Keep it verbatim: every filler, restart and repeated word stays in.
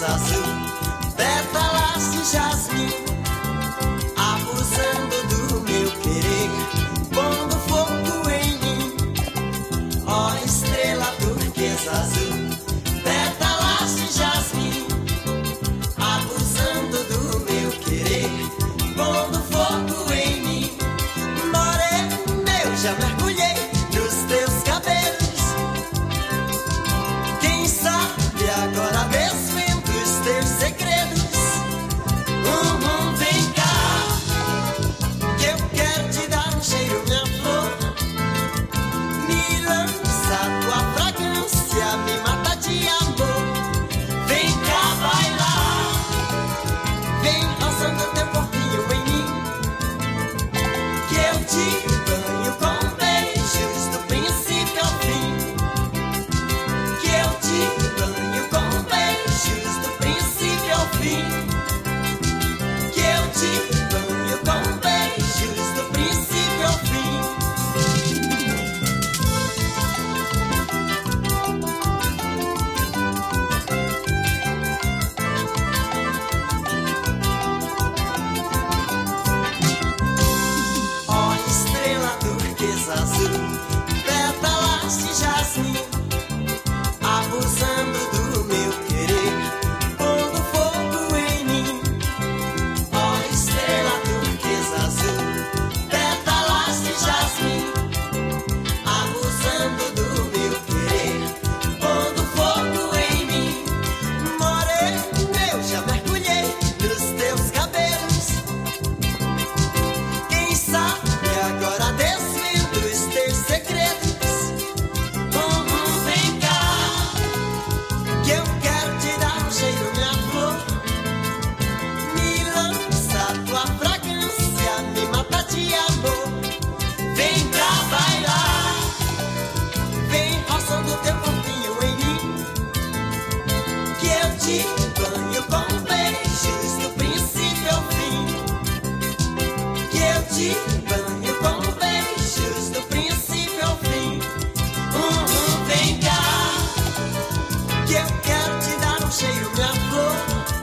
turquesa azul, pétalas de jasmim, abusando do meu querer, pondo fogo em mim. Ó estrela turquesa azul, pétalas de jasmim, abusando do meu querer, pondo fogo em mim. Moreno, eu já mergulhei nos teus cabelos, quem sabe agora desvendo os teus segredos. Uhum, vem cá, que eu quero te dar um cheiro, minha flor. Me lança tua fragrância, me mata de amor. Vem cá bailar, vem roçando teu corpinho em mim, que eu te banho com beijos do princípio ao fim, que eu te banho com beijos do princípio ao fim, que eu te banho com beijos do princípio ao fim. Ó estrela turquesa azul, pétalas de jasmim, abusando do meu querer, pondo fogo em mim. Ó estrela turquesa azul, pétalas de jasmim, abusando do meu querer, pondo fogo em mim. Moreno, eu já mergulhei nos teus cabelos, quem sabe agora desvendo os teus segredos. Uhum, vem cá, que eu quero te dar um cheiro, minha flor. Me lança tua fragrância, me mata de amor. Vem cá bailar, vem roçando teu corpinho em mim, que eu te banho com beijos do princípio ao fim, que eu te banho com beijos do princípio ao fim. Uhum, vem cá, que eu quero te dar um cheiro, minha flor.